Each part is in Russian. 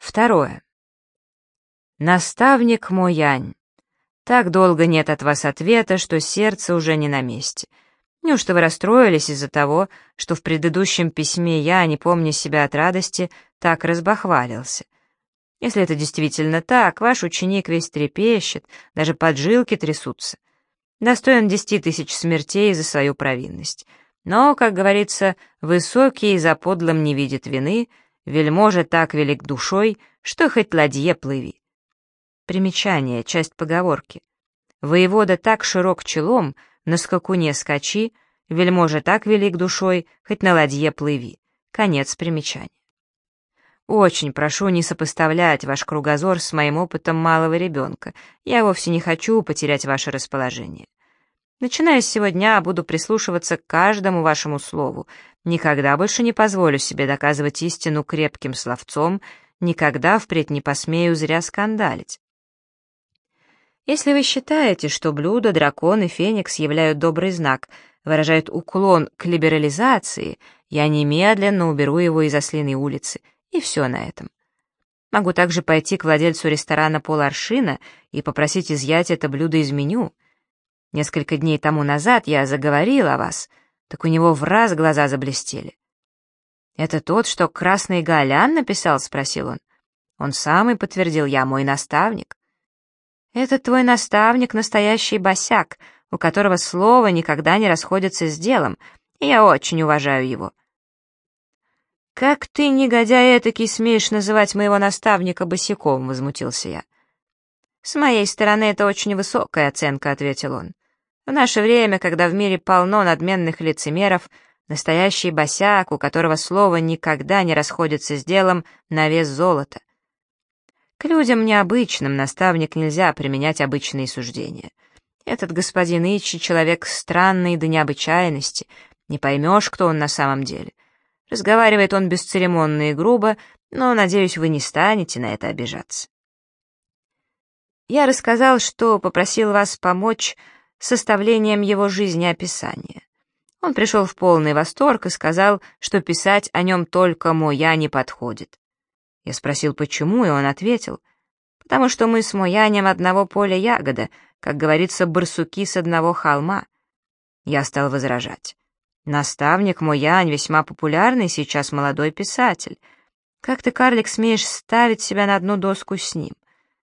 Второе. Наставник мой Янь, так долго нет от вас ответа, что сердце уже не на месте. Неужто вы расстроились из-за того, что в предыдущем письме я, не помня себя от радости, так разбахвалился? Если это действительно так, ваш ученик весь трепещет, даже поджилки трясутся. Достоин 10 000 смертей за свою провинность. Но, как говорится, высокий за подлым не видит вины, вельможа так велик душой, что хоть ладье плыви. Примечание, часть поговорки. Воевода так широк челом, на скакуне скачи, вельможа так велик душой, хоть на ладье плыви. Конец примечания. Очень прошу не сопоставлять ваш кругозор с моим опытом малого ребенка. Я вовсе не хочу потерять ваше расположение. Начиная с сего дня буду прислушиваться к каждому вашему слову. Никогда больше не позволю себе доказывать истину крепким словцом, никогда впредь не посмею зря скандалить. Если вы считаете, что блюдо, дракон и феникс являют добрый знак, выражают уклон к либерализации, я немедленно уберу его из Ослиной улицы, и все на этом. Могу также пойти к владельцу ресторана «Поларшина» и попросить изъять это блюдо из меню. Несколько дней тому назад я заговорил о вас, так у него враз глаза заблестели. «Это тот, что красный Голян написал?» — спросил он. «Он самый», — подтвердил я, — «мой наставник». «Это твой наставник, настоящий босяк, у которого слово никогда не расходится с делом, и я очень уважаю его». «Как ты, негодяй этакий, смеешь называть моего наставника босяком?» — возмутился я. «С моей стороны это очень высокая оценка», — ответил он. «В наше время, когда в мире полно надменных лицемеров, настоящий босяк, у которого слово никогда не расходится с делом, на вес золота. К людям необычным наставник нельзя применять обычные суждения. Этот господин Ичи — человек странный до необычайности, не поймешь, кто он на самом деле. Разговаривает он бесцеремонно и грубо, но, надеюсь, вы не станете на это обижаться. Я рассказал, что попросил вас помочь с составлением его жизнеописания. Он пришел в полный восторг и сказал, что писать о нем только Моя не подходит. Я спросил, почему, и он ответил, потому что мы с Моянем одного поля ягода, как говорится, барсуки с одного холма. Я стал возражать. Наставник Моянь весьма популярный сейчас молодой писатель. Как ты, карлик, смеешь ставить себя на одну доску с ним?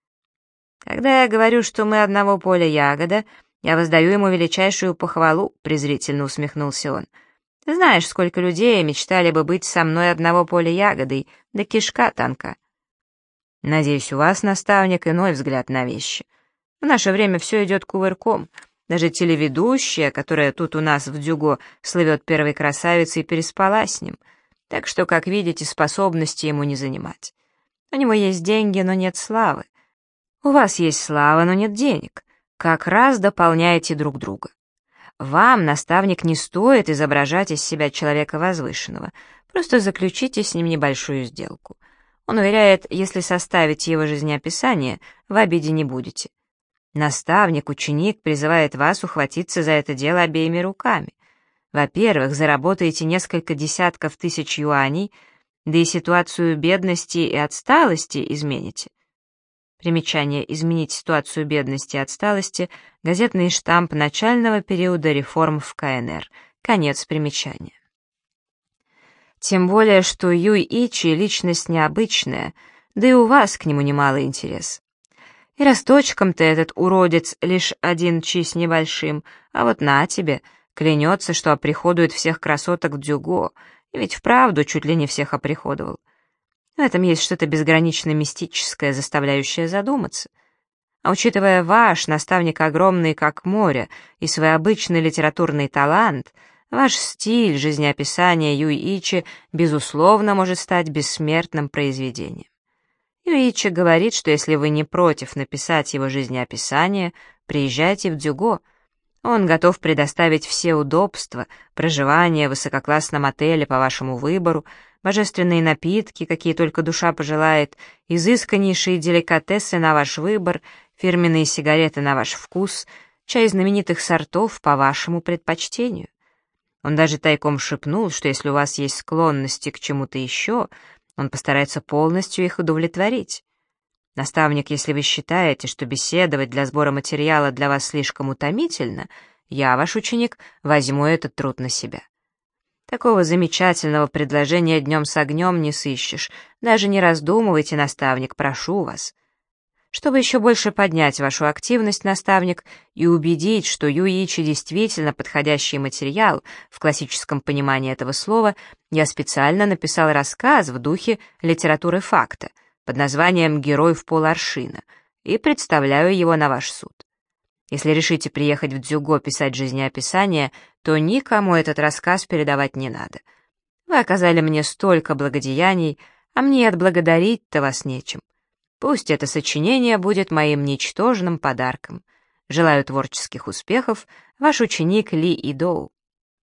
Когда я говорю, что мы одного поля ягода, я воздаю ему величайшую похвалу, презрительно усмехнулся он. Ты знаешь, сколько людей мечтали бы быть со мной одного поля ягодой, да кишка тонка. Надеюсь, у вас, наставник, иной взгляд на вещи. В наше время все идет кувырком. Даже телеведущая, которая тут у нас в Дзюго слывет первой красавицей, переспала с ним. Так что, как видите, способности ему не занимать. У него есть деньги, но нет славы. У вас есть слава, но нет денег. Как раз дополняете друг друга. Вам, наставник, не стоит изображать из себя человека возвышенного. Просто заключите с ним небольшую сделку. Он уверяет, если составите его жизнеописание, в обиде не будете. Наставник, ученик призывает вас ухватиться за это дело обеими руками. Во-первых, заработаете несколько десятков тысяч юаней, да и ситуацию бедности и отсталости измените. Примечание: изменить ситуацию бедности и отсталости — газетный штамп начального периода реформ в КНР. Конец примечания. Тем более, что Юй Ичи — личность необычная, да и у вас к нему немало интерес. И росточком-то этот уродец лишь 1 чи с небольшим, а вот на тебе, клянется, что оприходует всех красоток Дзюго, и ведь вправду чуть ли не всех оприходовал. В этом есть что-то безгранично мистическое, заставляющее задуматься. А учитывая ваш, наставник, огромный как море, и свой обычный литературный талант, ваш стиль жизнеописания Юй-Ичи, безусловно, может стать бессмертным произведением. Юй-Ичи говорит, что если вы не против написать его жизнеописание, приезжайте в Дзюго. Он готов предоставить все удобства, проживание в высококлассном отеле по вашему выбору, божественные напитки, какие только душа пожелает, изысканнейшие деликатесы на ваш выбор, фирменные сигареты на ваш вкус, чай знаменитых сортов по вашему предпочтению. Он даже тайком шепнул, что если у вас есть склонности к чему-то еще, Он постарается полностью их удовлетворить. Наставник, если вы считаете, что беседовать для сбора материала для вас слишком утомительно, я, ваш ученик, возьму этот труд на себя. Такого замечательного предложения днем с огнем не сыщешь. Даже не раздумывайте, наставник, прошу вас. Чтобы еще больше поднять вашу активность, наставник, и убедить, что Юичи действительно подходящий материал, в классическом понимании этого слова, я специально написал рассказ в духе литературы факта под названием «Герой в поларшина» и представляю его на ваш суд. Если решите приехать в Дзюго писать жизнеописание, то никому этот рассказ передавать не надо. Вы оказали мне столько благодеяний, а мне и отблагодарить-то вас нечем. Пусть это сочинение будет моим ничтожным подарком. Желаю творческих успехов, ваш ученик Ли Идоу.